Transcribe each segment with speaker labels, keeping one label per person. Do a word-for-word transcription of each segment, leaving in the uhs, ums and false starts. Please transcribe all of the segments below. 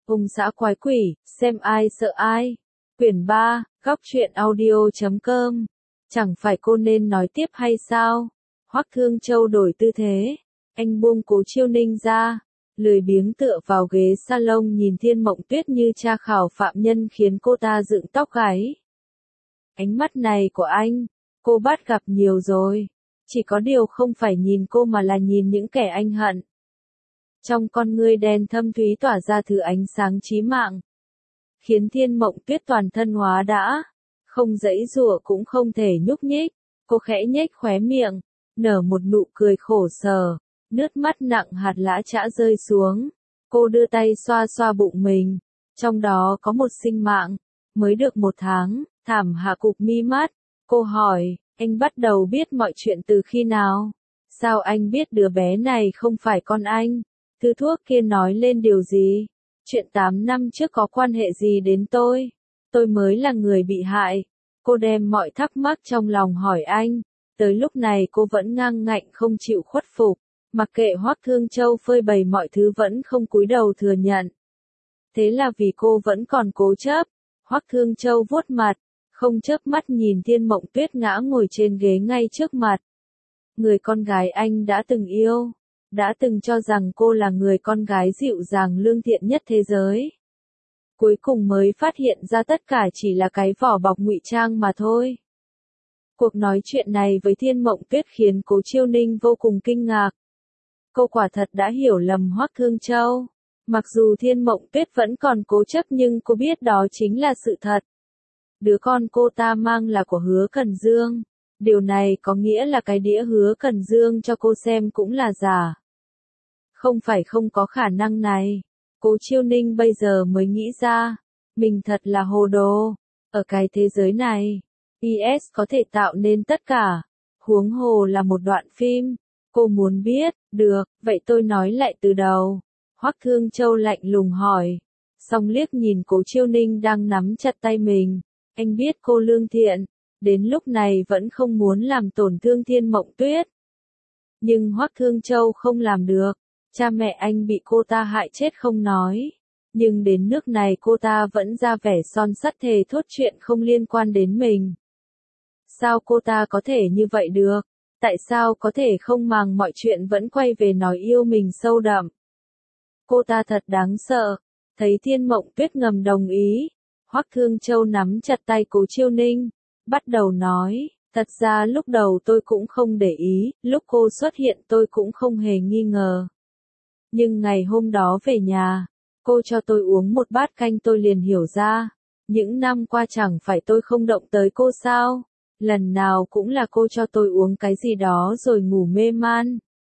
Speaker 1: Hùng xã quái quỷ, xem ai sợ ai. Quyển ba, góc truyện audio chấm com. Chẳng phải cô nên nói tiếp hay sao? Hoắc Thương Châu đổi tư thế. Anh buông Cố Chiêu Ninh ra, lười biếng tựa vào ghế salon nhìn Thiên Mộng Tuyết như tra khảo phạm nhân khiến cô ta dựng tóc gáy. Ánh mắt này của anh, cô bắt gặp nhiều rồi. Chỉ có điều không phải nhìn cô mà là nhìn những kẻ anh hận. Trong con ngươi đen thâm thúy tỏa ra thứ ánh sáng chí mạng, khiến Thiên Mộng Tuyết toàn thân hóa đã, không giãy giụa cũng không thể nhúc nhích. Cô khẽ nhếch khóe miệng, nở một nụ cười khổ sở, nước mắt nặng hạt lã chã rơi xuống. Cô đưa tay xoa xoa bụng mình, trong đó có một sinh mạng, mới được một tháng. Thảm hạ cụp mi mắt, cô hỏi, anh bắt đầu biết mọi chuyện từ khi nào? Sao anh biết đứa bé này không phải con anh? Thứ thuốc kia nói lên điều gì? Chuyện tám năm trước có quan hệ gì đến tôi? Tôi mới là người bị hại. Cô đem mọi thắc mắc trong lòng hỏi anh. Tới lúc này cô vẫn ngang ngạnh không chịu khuất phục. Mặc kệ Hoắc Thương Châu phơi bày mọi thứ vẫn không cúi đầu thừa nhận. Thế là vì cô vẫn còn cố chấp. Hoắc Thương Châu vuốt mặt, không chớp mắt nhìn Thiên Mộng Tuyết ngã ngồi trên ghế ngay trước mặt. Người con gái anh đã từng yêu, đã từng cho rằng cô là người con gái dịu dàng lương thiện nhất thế giới. Cuối cùng mới phát hiện ra tất cả chỉ là cái vỏ bọc ngụy trang mà thôi. Cuộc nói chuyện này với Thiên Mộng Tuyết khiến Cố Chiêu Ninh vô cùng kinh ngạc. Cô quả thật đã hiểu lầm Hoắc Thương Châu. Mặc dù Thiên Mộng Tuyết vẫn còn cố chấp nhưng cô biết đó chính là sự thật. Đứa con cô ta mang là của Hứa Cần Dương. Điều này có nghĩa là cái đĩa Hứa Cần Dương cho cô xem cũng là giả. Không phải không có khả năng này. Cố Chiêu Ninh bây giờ mới nghĩ ra. Mình thật là hồ đồ. Ở cái thế giới này, i ét có thể tạo nên tất cả. Huống hồ là một đoạn phim. Cô muốn biết, được, vậy tôi nói lại từ đầu. Hoắc Thương Châu lạnh lùng hỏi. Xong liếc nhìn Cố Chiêu Ninh đang nắm chặt tay mình. Anh biết cô lương thiện, đến lúc này vẫn không muốn làm tổn thương Thiên Mộng Tuyết. Nhưng Hoắc Thương Châu không làm được, cha mẹ anh bị cô ta hại chết không nói. Nhưng đến nước này cô ta vẫn ra vẻ son sắt thề thốt chuyện không liên quan đến mình. Sao cô ta có thể như vậy được? Tại sao có thể không màng mọi chuyện vẫn quay về nói yêu mình sâu đậm? Cô ta thật đáng sợ. Thấy Thiên Mộng Tuyết ngầm đồng ý, Hoắc Thương Châu nắm chặt tay Cố Chiêu Ninh, bắt đầu nói, thật ra lúc đầu tôi cũng không để ý, lúc cô xuất hiện tôi cũng không hề nghi ngờ. Nhưng ngày hôm đó về nhà, cô cho tôi uống một bát canh tôi liền hiểu ra, những năm qua chẳng phải tôi không động tới cô sao, lần nào cũng là cô cho tôi uống cái gì đó rồi ngủ mê man.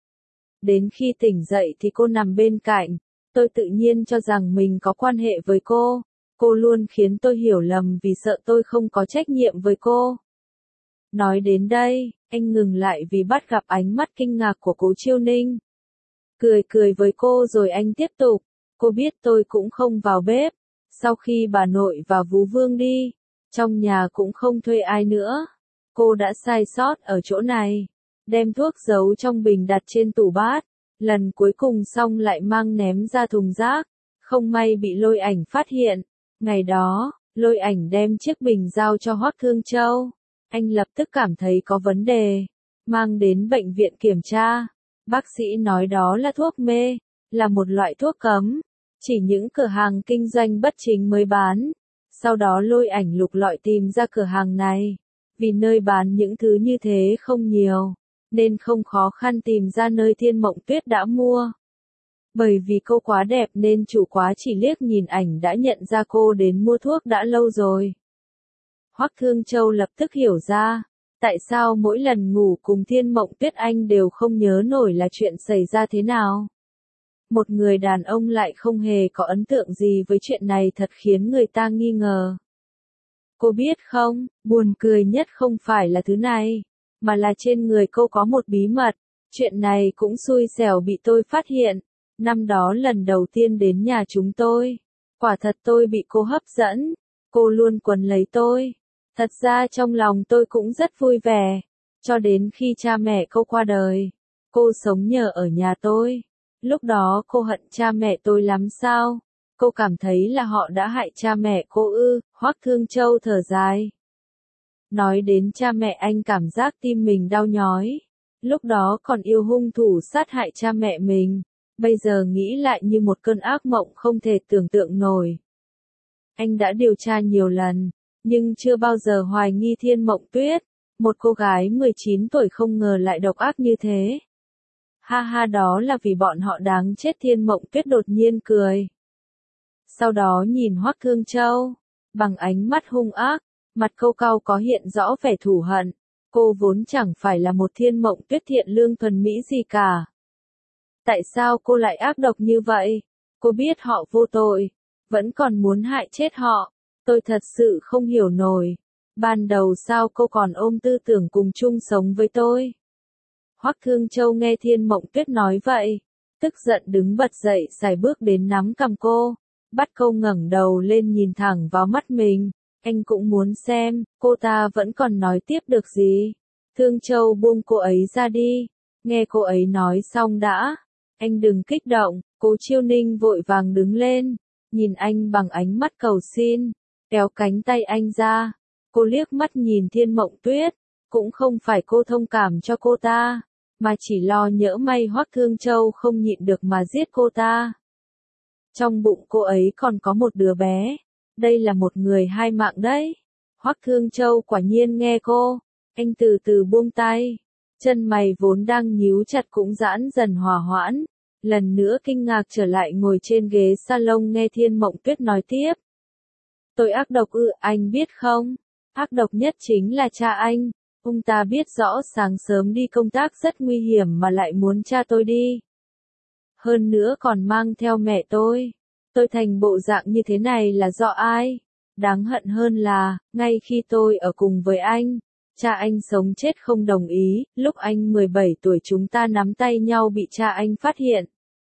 Speaker 1: Đến khi tỉnh dậy thì cô nằm bên cạnh, tôi tự nhiên cho rằng mình có quan hệ với cô. Cô luôn khiến tôi hiểu lầm vì sợ tôi không có trách nhiệm với cô. Nói đến đây, anh ngừng lại vì bắt gặp ánh mắt kinh ngạc của Cố Chiêu Ninh. Cười cười với cô rồi anh tiếp tục. Cô biết tôi cũng không vào bếp. Sau khi bà nội và Vú Vương đi, trong nhà cũng không thuê ai nữa. Cô đã sai sót ở chỗ này. Đem thuốc giấu trong bình đặt trên tủ bát. Lần cuối cùng xong lại mang ném ra thùng rác. Không may bị Lôi Ảnh phát hiện. Ngày đó, Lôi Ảnh đem chiếc bình giao cho Hoắc Thương Châu. Anh lập tức cảm thấy có vấn đề. Mang đến bệnh viện kiểm tra. Bác sĩ nói đó là thuốc mê, là một loại thuốc cấm. Chỉ những cửa hàng kinh doanh bất chính mới bán. Sau đó Lôi Ảnh lục lọi tìm ra cửa hàng này. Vì nơi bán những thứ như thế không nhiều, nên không khó khăn tìm ra nơi Thiên Mộng Tuyết đã mua. Bởi vì cô quá đẹp nên chủ quá chỉ liếc nhìn ảnh đã nhận ra cô đến mua thuốc đã lâu rồi. Hoắc Thương Châu lập tức hiểu ra, tại sao mỗi lần ngủ cùng Thiên Mộng Tuyết anh đều không nhớ nổi là chuyện xảy ra thế nào. Một người đàn ông lại không hề có ấn tượng gì với chuyện này thật khiến người ta nghi ngờ. Cô biết không, buồn cười nhất không phải là thứ này, mà là trên người cô có một bí mật. Chuyện này cũng xui xẻo bị tôi phát hiện. Năm đó lần đầu tiên đến nhà chúng tôi, quả thật tôi bị cô hấp dẫn, cô luôn quấn lấy tôi. Thật ra trong lòng tôi cũng rất vui vẻ, cho đến khi cha mẹ cô qua đời, cô sống nhờ ở nhà tôi. Lúc đó cô hận cha mẹ tôi lắm sao? Cô cảm thấy là họ đã hại cha mẹ cô ư? Hoắc Thương Châu thở dài. Nói đến cha mẹ anh cảm giác tim mình đau nhói. Lúc đó còn yêu hung thủ sát hại cha mẹ mình. Bây giờ nghĩ lại như một cơn ác mộng không thể tưởng tượng nổi. Anh đã điều tra nhiều lần, nhưng chưa bao giờ hoài nghi Thiên Mộng Tuyết. Một cô gái mười chín tuổi không ngờ lại độc ác như thế. Ha ha, đó là vì bọn họ đáng chết. Thiên Mộng Tuyết đột nhiên cười. Sau đó nhìn Hoắc Thương Châu, bằng ánh mắt hung ác, mặt câu cau có hiện rõ vẻ thù hận. Cô vốn chẳng phải là một Thiên Mộng Tuyết thiện lương thuần mỹ gì cả. Tại sao cô lại ác độc như vậy? Cô biết họ vô tội, vẫn còn muốn hại chết họ. Tôi thật sự không hiểu nổi. Ban đầu sao cô còn ôm tư tưởng cùng chung sống với tôi? Hoắc Thương Châu nghe Thiên Mộng Tuyết nói vậy, tức giận đứng bật dậy sải bước đến nắm cằm cô, bắt cô ngẩng đầu lên nhìn thẳng vào mắt mình. Anh cũng muốn xem, cô ta vẫn còn nói tiếp được gì. Thương Châu buông cô ấy ra đi, nghe cô ấy nói xong đã. Anh đừng kích động. Cố Chiêu Ninh vội vàng đứng lên, nhìn anh bằng ánh mắt cầu xin, kéo cánh tay anh ra. Cô liếc mắt nhìn Thiên Mộng Tuyết, cũng không phải cô thông cảm cho cô ta, mà chỉ lo nhỡ may Hoắc Thương Châu không nhịn được mà giết cô ta. Trong bụng cô ấy còn có một đứa bé, đây là một người hai mạng đấy. Hoắc Thương Châu quả nhiên nghe cô, anh từ từ buông tay, chân mày vốn đang nhíu chặt cũng giãn dần hòa hoãn. Lần nữa kinh ngạc trở lại ngồi trên ghế salon nghe Thiên Mộng Tuyết nói tiếp. Tôi ác độc ư? Anh biết không? Ác độc nhất chính là cha anh. Ông ta biết rõ sáng sớm đi công tác rất nguy hiểm mà lại muốn cha tôi đi. Hơn nữa còn mang theo mẹ tôi. Tôi thành bộ dạng như thế này là do ai? Đáng hận hơn là, ngay khi tôi ở cùng với anh, cha anh sống chết không đồng ý. Lúc anh mười bảy tuổi chúng ta nắm tay nhau bị cha anh phát hiện.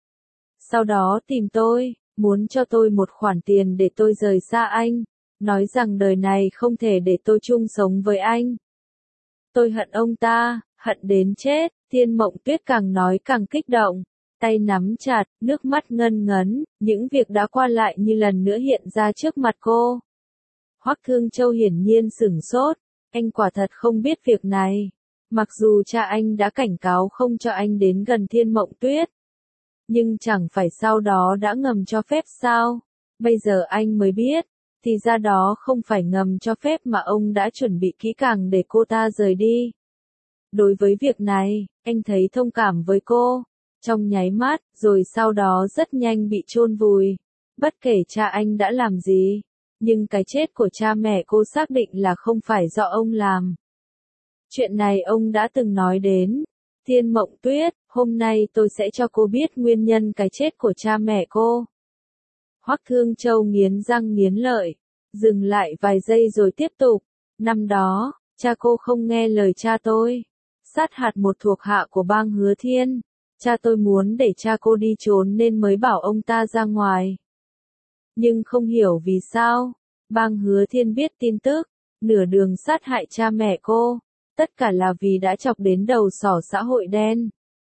Speaker 1: Sau đó tìm tôi, muốn cho tôi một khoản tiền để tôi rời xa anh, nói rằng đời này không thể để tôi chung sống với anh. Tôi hận ông ta, hận đến chết. Thiên Mộng Tuyết càng nói càng kích động, tay nắm chặt, nước mắt ngân ngấn, những việc đã qua lại như lần nữa hiện ra trước mặt cô. Hoắc Thương Châu hiển nhiên sửng sốt, anh quả thật không biết việc này. Mặc dù cha anh đã cảnh cáo không cho anh đến gần Thiên Mộng Tuyết, nhưng chẳng phải sau đó đã ngầm cho phép sao? Bây giờ anh mới biết, thì ra đó không phải ngầm cho phép mà ông đã chuẩn bị kỹ càng để cô ta rời đi. Đối với việc này, anh thấy thông cảm với cô, trong nháy mắt, rồi sau đó rất nhanh bị chôn vùi. Bất kể cha anh đã làm gì, nhưng cái chết của cha mẹ cô xác định là không phải do ông làm. Chuyện này ông đã từng nói đến. Thiên Mộng Tuyết, hôm nay tôi sẽ cho cô biết nguyên nhân cái chết của cha mẹ cô. Hoắc Thương Châu nghiến răng nghiến lợi, dừng lại vài giây rồi tiếp tục. Năm đó, cha cô không nghe lời cha tôi, sát hại một thuộc hạ của bang Hứa Thiên. Cha tôi muốn để cha cô đi trốn nên mới bảo ông ta ra ngoài. Nhưng không hiểu vì sao, bang Hứa Thiên biết tin tức, nửa đường sát hại cha mẹ cô. Tất cả là vì đã chọc đến đầu sỏ xã hội đen.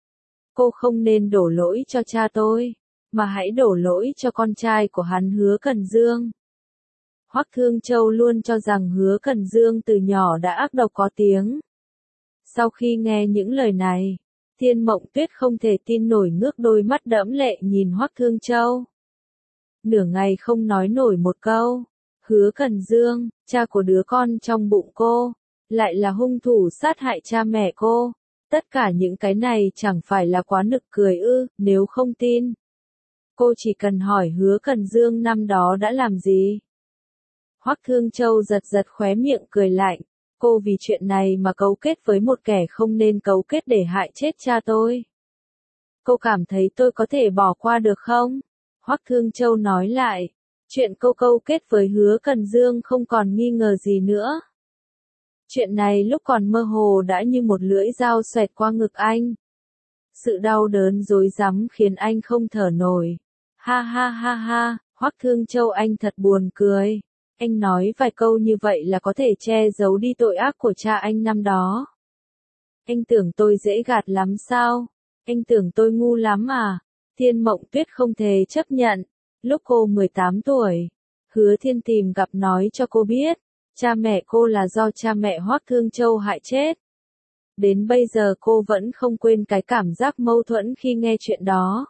Speaker 1: Cô không nên đổ lỗi cho cha tôi, mà hãy đổ lỗi cho con trai của hắn Hứa Cần Dương. Hoắc Thương Châu luôn cho rằng Hứa Cần Dương từ nhỏ đã ác độc có tiếng. Sau khi nghe những lời này, Thiên Mộng Tuyết không thể tin nổi ngước đôi mắt đẫm lệ nhìn Hoắc Thương Châu. Nửa ngày không nói nổi một câu. Hứa Cần Dương, cha của đứa con trong bụng cô, lại là hung thủ sát hại cha mẹ cô. Tất cả những cái này chẳng phải là quá nực cười ư? Nếu không tin, cô chỉ cần hỏi Hứa Cần Dương năm đó đã làm gì. Hoắc Thương Châu giật giật khóe miệng cười lạnh. Cô vì chuyện này mà cấu kết với một kẻ không nên cấu kết để hại chết cha tôi. Cô cảm thấy tôi có thể bỏ qua được không? Hoắc Thương Châu nói lại. Chuyện cô câu kết với Hứa Cần Dương không còn nghi ngờ gì nữa. Chuyện này lúc còn mơ hồ đã như một lưỡi dao xoẹt qua ngực anh. Sự đau đớn rối rắm khiến anh không thở nổi. Ha ha ha ha, Hoắc Thương Châu anh thật buồn cười. Anh nói vài câu như vậy là có thể che giấu đi tội ác của cha anh năm đó. Anh tưởng tôi dễ gạt lắm sao? Anh tưởng tôi ngu lắm à? Thiên Mộng Tuyết không thể chấp nhận. Lúc cô mười tám tuổi, Hứa Thiên tìm gặp nói cho cô biết, cha mẹ cô là do cha mẹ Hoắc Thương Châu hại chết. Đến bây giờ cô vẫn không quên cái cảm giác mâu thuẫn khi nghe chuyện đó.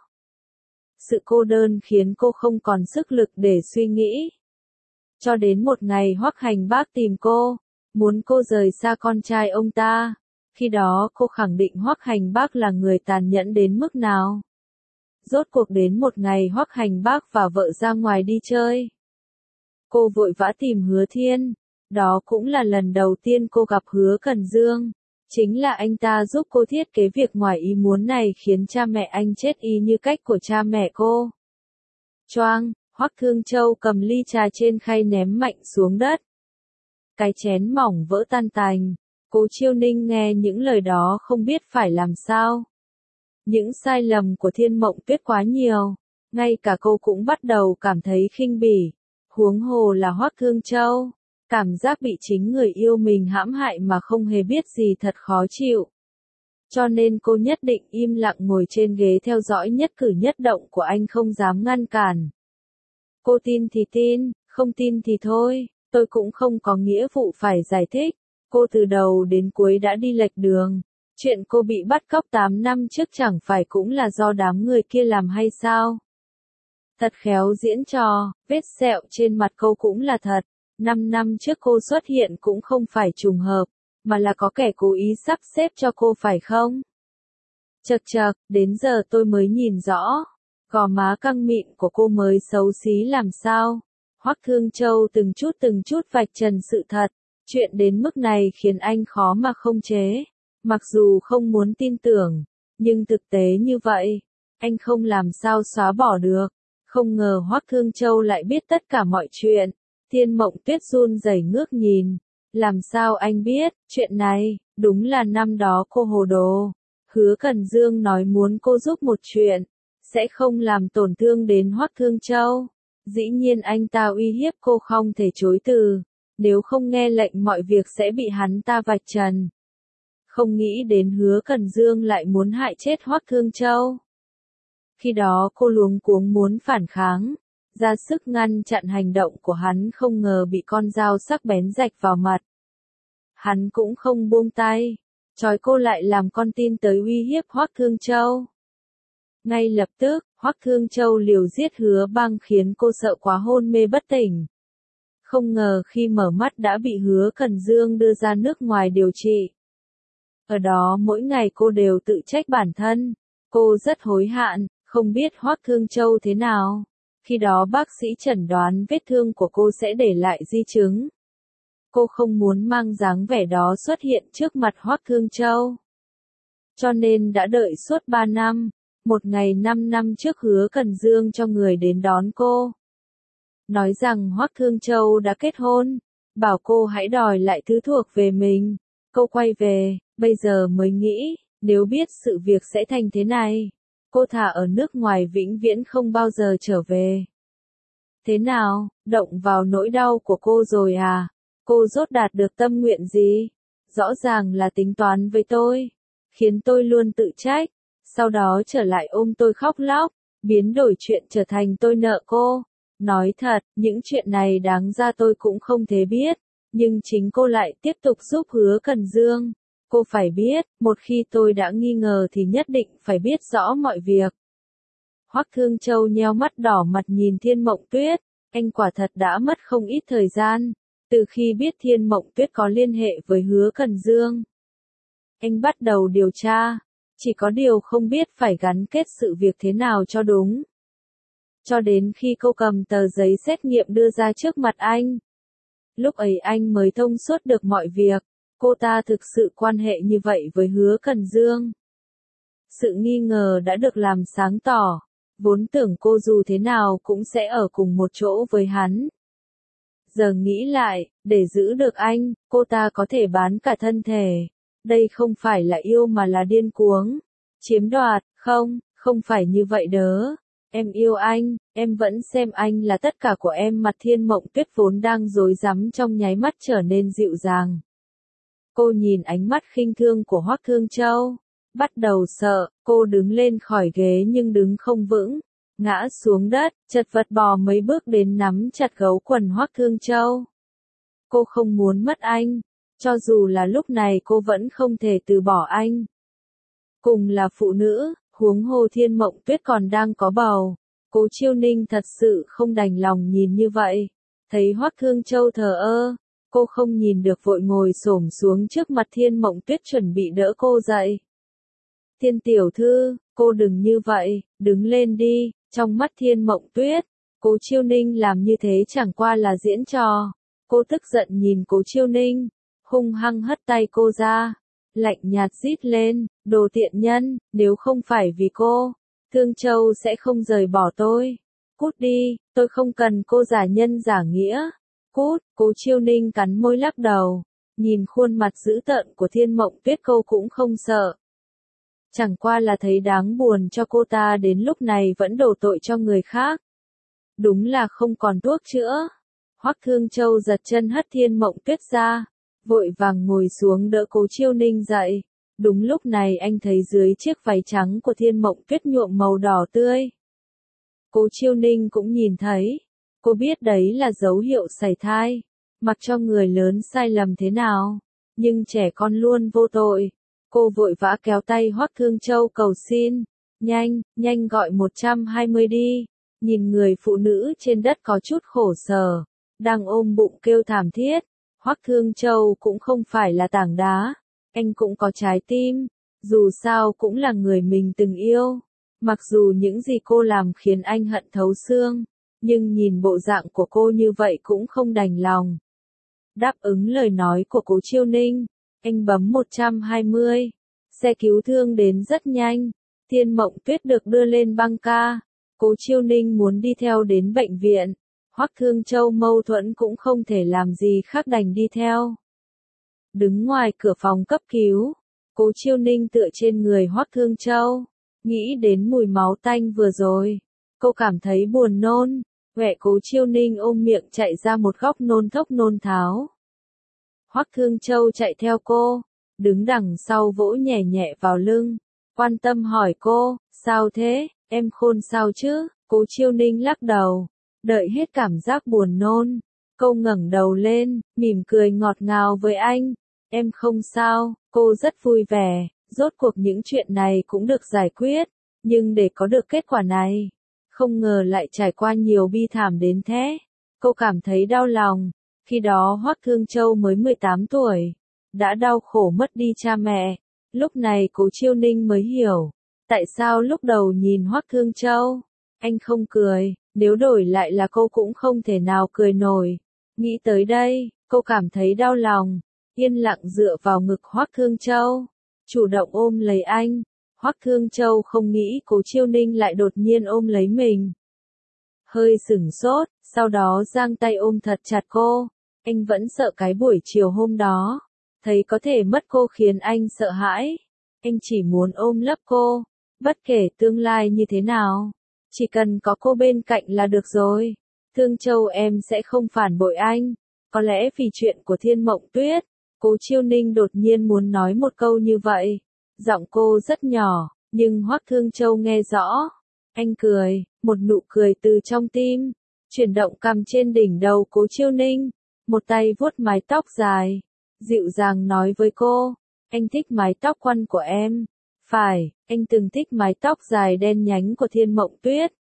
Speaker 1: Sự cô đơn khiến cô không còn sức lực để suy nghĩ. Cho đến một ngày Hoắc Hành Bác tìm cô, muốn cô rời xa con trai ông ta. Khi đó cô khẳng định Hoắc Hành Bác là người tàn nhẫn đến mức nào. Rốt cuộc đến một ngày Hoắc Hành Bác và vợ ra ngoài đi chơi. Cô vội vã tìm Hứa Thiên. Đó cũng là lần đầu tiên cô gặp Hứa Cần Dương. Chính là anh ta giúp cô thiết kế việc ngoài ý muốn này khiến cha mẹ anh chết y như cách của cha mẹ cô. Choang, Hoắc Thương Châu cầm ly trà trên khay ném mạnh xuống đất. Cái chén mỏng vỡ tan tành. Cố Chiêu Ninh nghe những lời đó không biết phải làm sao. Những sai lầm của Thiên Mộng Tuyết quá nhiều, ngay cả cô cũng bắt đầu cảm thấy khinh bỉ, huống hồ là Hoắc Thương Châu. Cảm giác bị chính người yêu mình hãm hại mà không hề biết gì thật khó chịu. Cho nên cô nhất định im lặng ngồi trên ghế theo dõi nhất cử nhất động của anh không dám ngăn cản. Cô tin thì tin, không tin thì thôi, tôi cũng không có nghĩa vụ phải giải thích. Cô từ đầu đến cuối đã đi lệch đường. Chuyện cô bị bắt cóc tám năm trước chẳng phải cũng là do đám người kia làm hay sao? Thật khéo diễn trò, vết sẹo trên mặt cô cũng là thật. Năm năm trước cô xuất hiện cũng không phải trùng hợp, mà là có kẻ cố ý sắp xếp cho cô phải không? Chậc chậc, đến giờ tôi mới nhìn rõ. Gò má căng mịn của cô mới xấu xí làm sao? Hoắc Thương Châu từng chút từng chút vạch trần sự thật. Chuyện đến mức này khiến anh khó mà không chế. Mặc dù không muốn tin tưởng, nhưng thực tế như vậy, anh không làm sao xóa bỏ được. Không ngờ Hoắc Thương Châu lại biết tất cả mọi chuyện. Thiên Mộng Tuyết run rẩy ngước nhìn. Làm sao anh biết, chuyện này, đúng là năm đó cô hồ đồ. Hứa Cần Dương nói muốn cô giúp một chuyện, sẽ không làm tổn thương đến Hoắc Thương Châu. Dĩ nhiên anh ta uy hiếp cô không thể chối từ. Nếu không nghe lệnh mọi việc sẽ bị hắn ta vạch trần. Không nghĩ đến Hứa Cần Dương lại muốn hại chết Hoắc Thương Châu. Khi đó cô luống cuống muốn phản kháng, ra sức ngăn chặn hành động của hắn, không ngờ bị con dao sắc bén rạch vào mặt. Hắn cũng không buông tay, trói cô lại làm con tin tới uy hiếp Hoắc Thương Châu. Ngay lập tức, Hoắc Thương Châu liều giết Hứa Băng khiến cô sợ quá hôn mê bất tỉnh. Không ngờ khi mở mắt đã bị Hứa Cần Dương đưa ra nước ngoài điều trị. Ở đó mỗi ngày cô đều tự trách bản thân. Cô rất hối hận, không biết Hoắc Thương Châu thế nào. Khi đó bác sĩ chẩn đoán vết thương của cô sẽ để lại di chứng. Cô không muốn mang dáng vẻ đó xuất hiện trước mặt Hoắc Thương Châu. Cho nên đã đợi suốt ba năm. Một ngày năm năm trước Hứa Cần Dương cho người đến đón cô. Nói rằng Hoắc Thương Châu đã kết hôn. Bảo cô hãy đòi lại thứ thuộc về mình. Cô quay về, bây giờ mới nghĩ, nếu biết sự việc sẽ thành thế này. Cô thà ở nước ngoài vĩnh viễn không bao giờ trở về. Thế nào, động vào nỗi đau của cô rồi à? Cô rốt đạt được tâm nguyện gì? Rõ ràng là tính toán với tôi. Khiến tôi luôn tự trách. Sau đó trở lại ôm tôi khóc lóc. Biến đổi chuyện trở thành tôi nợ cô. Nói thật, những chuyện này đáng ra tôi cũng không thể biết. Nhưng chính cô lại tiếp tục giúp Hứa Cần Dương. Cô phải biết, một khi tôi đã nghi ngờ thì nhất định phải biết rõ mọi việc. Hoắc Thương Châu nheo mắt đỏ mặt nhìn Thiên Mộng Tuyết. Anh quả thật đã mất không ít thời gian. Từ khi biết Thiên Mộng Tuyết có liên hệ với Hứa Cần Dương, anh bắt đầu điều tra. Chỉ có điều không biết phải gắn kết sự việc thế nào cho đúng. Cho đến khi cô cầm tờ giấy xét nghiệm đưa ra trước mặt anh. Lúc ấy anh mới thông suốt được mọi việc. Cô ta thực sự quan hệ như vậy với Hứa Cần Dương. Sự nghi ngờ đã được làm sáng tỏ. Vốn tưởng cô dù thế nào cũng sẽ ở cùng một chỗ với hắn. Giờ nghĩ lại, để giữ được anh, cô ta có thể bán cả thân thể. Đây không phải là yêu mà là điên cuồng. Chiếm đoạt, không, không phải như vậy đớ. Em yêu anh, em vẫn xem anh là tất cả của em. Mặt Thiên Mộng Tuyết vốn đang rối rắm trong nháy mắt trở nên dịu dàng. Cô nhìn ánh mắt khinh thương của Hoắc Thương Châu. Bắt đầu sợ, cô đứng lên khỏi ghế nhưng đứng không vững. ngã xuống đất, chật vật bò mấy bước đến nắm chặt gấu quần Hoắc Thương Châu. Cô không muốn mất anh, cho dù là lúc này cô vẫn không thể từ bỏ anh. Cùng là phụ nữ, huống hồ Thiên Mộng Tuyết còn đang có bầu, Cố Chiêu Ninh thật sự không đành lòng nhìn như vậy. Thấy Hoắc Thương Châu thờ ơ, cô không nhìn được vội ngồi xổm xuống trước mặt Thiên Mộng Tuyết chuẩn bị đỡ cô dậy. Thiên tiểu thư, cô đừng như vậy, đứng lên đi. Trong mắt Thiên Mộng Tuyết, Cố Chiêu Ninh làm như thế chẳng qua là diễn trò. Cô tức giận nhìn Cố Chiêu Ninh, hung hăng hất tay cô ra, lạnh nhạt rít lên, đồ tiện nhân, nếu không phải vì cô, Thương Châu sẽ không rời bỏ tôi. Cút đi, tôi không cần cô giả nhân giả nghĩa. Cút, Cố Chiêu Ninh cắn môi lắc đầu, nhìn khuôn mặt dữ tợn của Thiên Mộng Tuyết cô cũng không sợ. Chẳng qua là thấy đáng buồn cho cô ta đến lúc này vẫn đổ tội cho người khác. Đúng là không còn thuốc chữa. Hoắc Thương Châu giật chân hất Thiên Mộng Tuyết ra, vội vàng ngồi xuống đỡ Cố Chiêu Ninh dậy. Đúng lúc này anh thấy dưới chiếc váy trắng của Thiên Mộng Tuyết nhuộm màu đỏ tươi. Cố Chiêu Ninh cũng nhìn thấy, cô biết đấy là dấu hiệu sảy thai, mặc cho người lớn sai lầm thế nào, nhưng trẻ con luôn vô tội. Cô vội vã kéo tay Hoắc Thương Châu cầu xin, nhanh, nhanh gọi một trăm hai mươi đi. Nhìn người phụ nữ trên đất có chút khổ sở, đang ôm bụng kêu thảm thiết. Hoắc Thương Châu cũng không phải là tảng đá, anh cũng có trái tim, dù sao cũng là người mình từng yêu. Mặc dù những gì cô làm khiến anh hận thấu xương, nhưng nhìn bộ dạng của cô như vậy cũng không đành lòng. Đáp ứng lời nói của Cố Chiêu Ninh, anh bấm một trăm hai mươi, xe cứu thương đến rất nhanh, Thiên Mộng Tuyết được đưa lên băng ca. Cố Chiêu Ninh muốn đi theo đến bệnh viện, Hoắc Thương Châu mâu thuẫn cũng không thể làm gì khác đành đi theo. Đứng ngoài cửa phòng cấp cứu, Cố Chiêu Ninh tựa trên người Hoắc Thương Châu, nghĩ đến mùi máu tanh vừa rồi, cô cảm thấy buồn nôn, vẻ Cố Chiêu Ninh ôm miệng chạy ra một góc nôn thốc nôn tháo. Hoắc Thương Châu chạy theo cô, đứng đằng sau vỗ nhẹ nhẹ vào lưng, quan tâm hỏi cô, sao thế, em khôn sao chứ? Cố Chiêu Ninh lắc đầu, đợi hết cảm giác buồn nôn, cô ngẩng đầu lên, mỉm cười ngọt ngào với anh, em không sao, cô rất vui vẻ, rốt cuộc những chuyện này cũng được giải quyết, nhưng để có được kết quả này, không ngờ lại trải qua nhiều bi thảm đến thế, cô cảm thấy đau lòng. Khi đó Hoắc Thương Châu mới mười tám tuổi, đã đau khổ mất đi cha mẹ, lúc này Cố Chiêu Ninh mới hiểu, tại sao lúc đầu nhìn Hoắc Thương Châu, anh không cười, nếu đổi lại là cô cũng không thể nào cười nổi. Nghĩ tới đây, cô cảm thấy đau lòng, yên lặng dựa vào ngực Hoắc Thương Châu, chủ động ôm lấy anh. Hoắc Thương Châu không nghĩ Cố Chiêu Ninh lại đột nhiên ôm lấy mình. Hơi sửng sốt, sau đó giang tay ôm thật chặt cô. Anh vẫn sợ cái buổi chiều hôm đó, thấy có thể mất cô khiến anh sợ hãi. Anh chỉ muốn ôm lấp cô, bất kể tương lai như thế nào, chỉ cần có cô bên cạnh là được rồi. Thương Châu em sẽ không phản bội anh. Có lẽ vì chuyện của Thiên Mộng Tuyết, Cố Chiêu Ninh đột nhiên muốn nói một câu như vậy. Giọng cô rất nhỏ, nhưng Hoắc Thương Châu nghe rõ. Anh cười, một nụ cười từ trong tim, chuyển động cằm trên đỉnh đầu Cố Chiêu Ninh, một tay vuốt mái tóc dài, dịu dàng nói với cô, anh thích mái tóc quăn của em. Phải, anh từng thích mái tóc dài đen nhánh của Thiên Mộng Tuyết.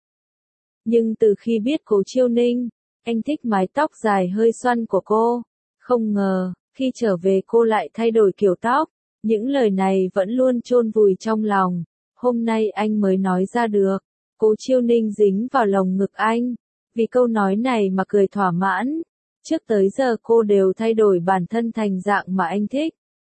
Speaker 1: Nhưng từ khi biết Cố Chiêu Ninh, anh thích mái tóc dài hơi xoăn của cô. Không ngờ, khi trở về cô lại thay đổi kiểu tóc. Những lời này vẫn luôn chôn vùi trong lòng. Hôm nay anh mới nói ra được. Cố Chiêu Ninh dính vào lồng ngực anh. Vì câu nói này mà cười thỏa mãn. Trước tới giờ cô đều thay đổi bản thân thành dạng mà anh thích.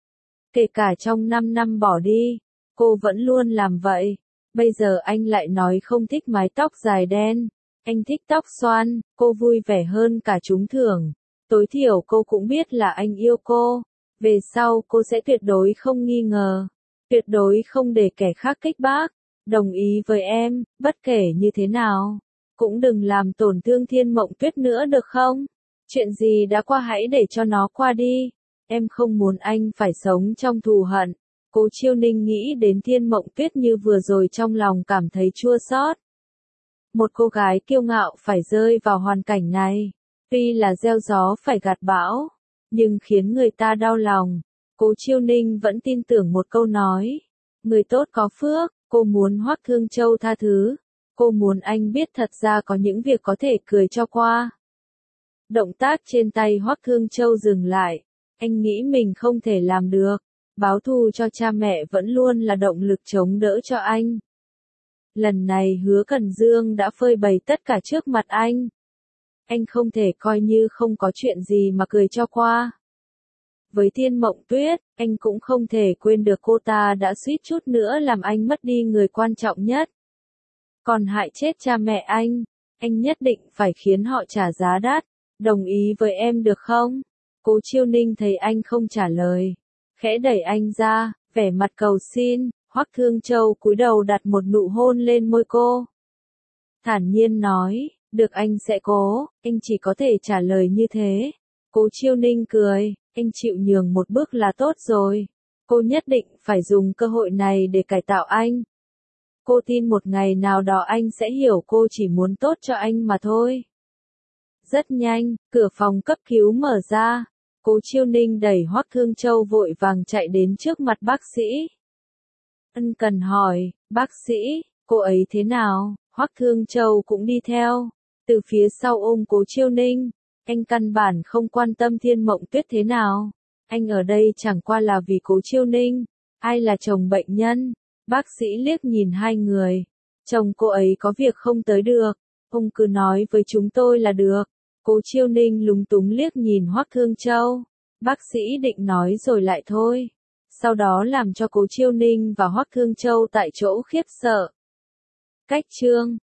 Speaker 1: Kể cả trong năm năm bỏ đi, cô vẫn luôn làm vậy. Bây giờ anh lại nói không thích mái tóc dài đen. Anh thích tóc xoăn, cô vui vẻ hơn cả trúng thưởng. Tối thiểu cô cũng biết là anh yêu cô. Về sau cô sẽ tuyệt đối không nghi ngờ. Tuyệt đối không để kẻ khác kích bác. Đồng ý với em, bất kể như thế nào. Cũng đừng làm tổn thương Thiên Mộng Tuyết nữa được không? Chuyện gì đã qua hãy để cho nó qua đi. Em không muốn anh phải sống trong thù hận. Cố Chiêu Ninh nghĩ đến Thiên Mộng Tuyết như vừa rồi trong lòng cảm thấy chua xót. Một cô gái kiêu ngạo phải rơi vào hoàn cảnh này, tuy là gieo gió phải gặt bão, nhưng khiến người ta đau lòng. Cố Chiêu Ninh vẫn tin tưởng một câu nói, người tốt có phước, cô muốn Hoắc Thương Châu tha thứ, cô muốn anh biết thật ra có những việc có thể cười cho qua. Động tác trên tay Hoắc Thương Châu dừng lại, anh nghĩ mình không thể làm được, báo thù cho cha mẹ vẫn luôn là động lực chống đỡ cho anh. Lần này Hứa Cần Dương đã phơi bày tất cả trước mặt anh. Anh không thể coi như không có chuyện gì mà cười cho qua. Với Thiên Mộng Tuyết, anh cũng không thể quên được cô ta đã suýt chút nữa làm anh mất đi người quan trọng nhất. Còn hại chết cha mẹ anh, anh nhất định phải khiến họ trả giá đắt. Đồng ý với em được không? Cố Chiêu Ninh thấy anh không trả lời, khẽ đẩy anh ra, vẻ mặt cầu xin. Hoắc Thương Châu cúi đầu đặt một nụ hôn lên môi cô. Thản nhiên nói, được anh sẽ cố, anh chỉ có thể trả lời như thế. Cố Chiêu Ninh cười, anh chịu nhường một bước là tốt rồi. Cô nhất định phải dùng cơ hội này để cải tạo anh. Cô tin một ngày nào đó anh sẽ hiểu cô chỉ muốn tốt cho anh mà thôi. Rất nhanh, cửa phòng cấp cứu mở ra. Cố Chiêu Ninh đẩy Hoắc Thương Châu vội vàng chạy đến trước mặt bác sĩ. Ân cần hỏi, bác sĩ, cô ấy thế nào? Hoắc Thương Châu cũng đi theo. Từ phía sau ôm Cố Chiêu Ninh, anh căn bản không quan tâm Thiên Mộng Tuyết thế nào. Anh ở đây chẳng qua là vì Cố Chiêu Ninh. Ai là chồng bệnh nhân? Bác sĩ liếc nhìn hai người. Chồng cô ấy có việc không tới được. Ông cứ nói với chúng tôi là được. Cố Chiêu Ninh lúng túng liếc nhìn Hoắc Thương Châu. Bác sĩ định nói rồi lại thôi. Sau đó làm cho Cố Chiêu Ninh và Hoắc Thương Châu tại chỗ khiếp sợ. Cách chương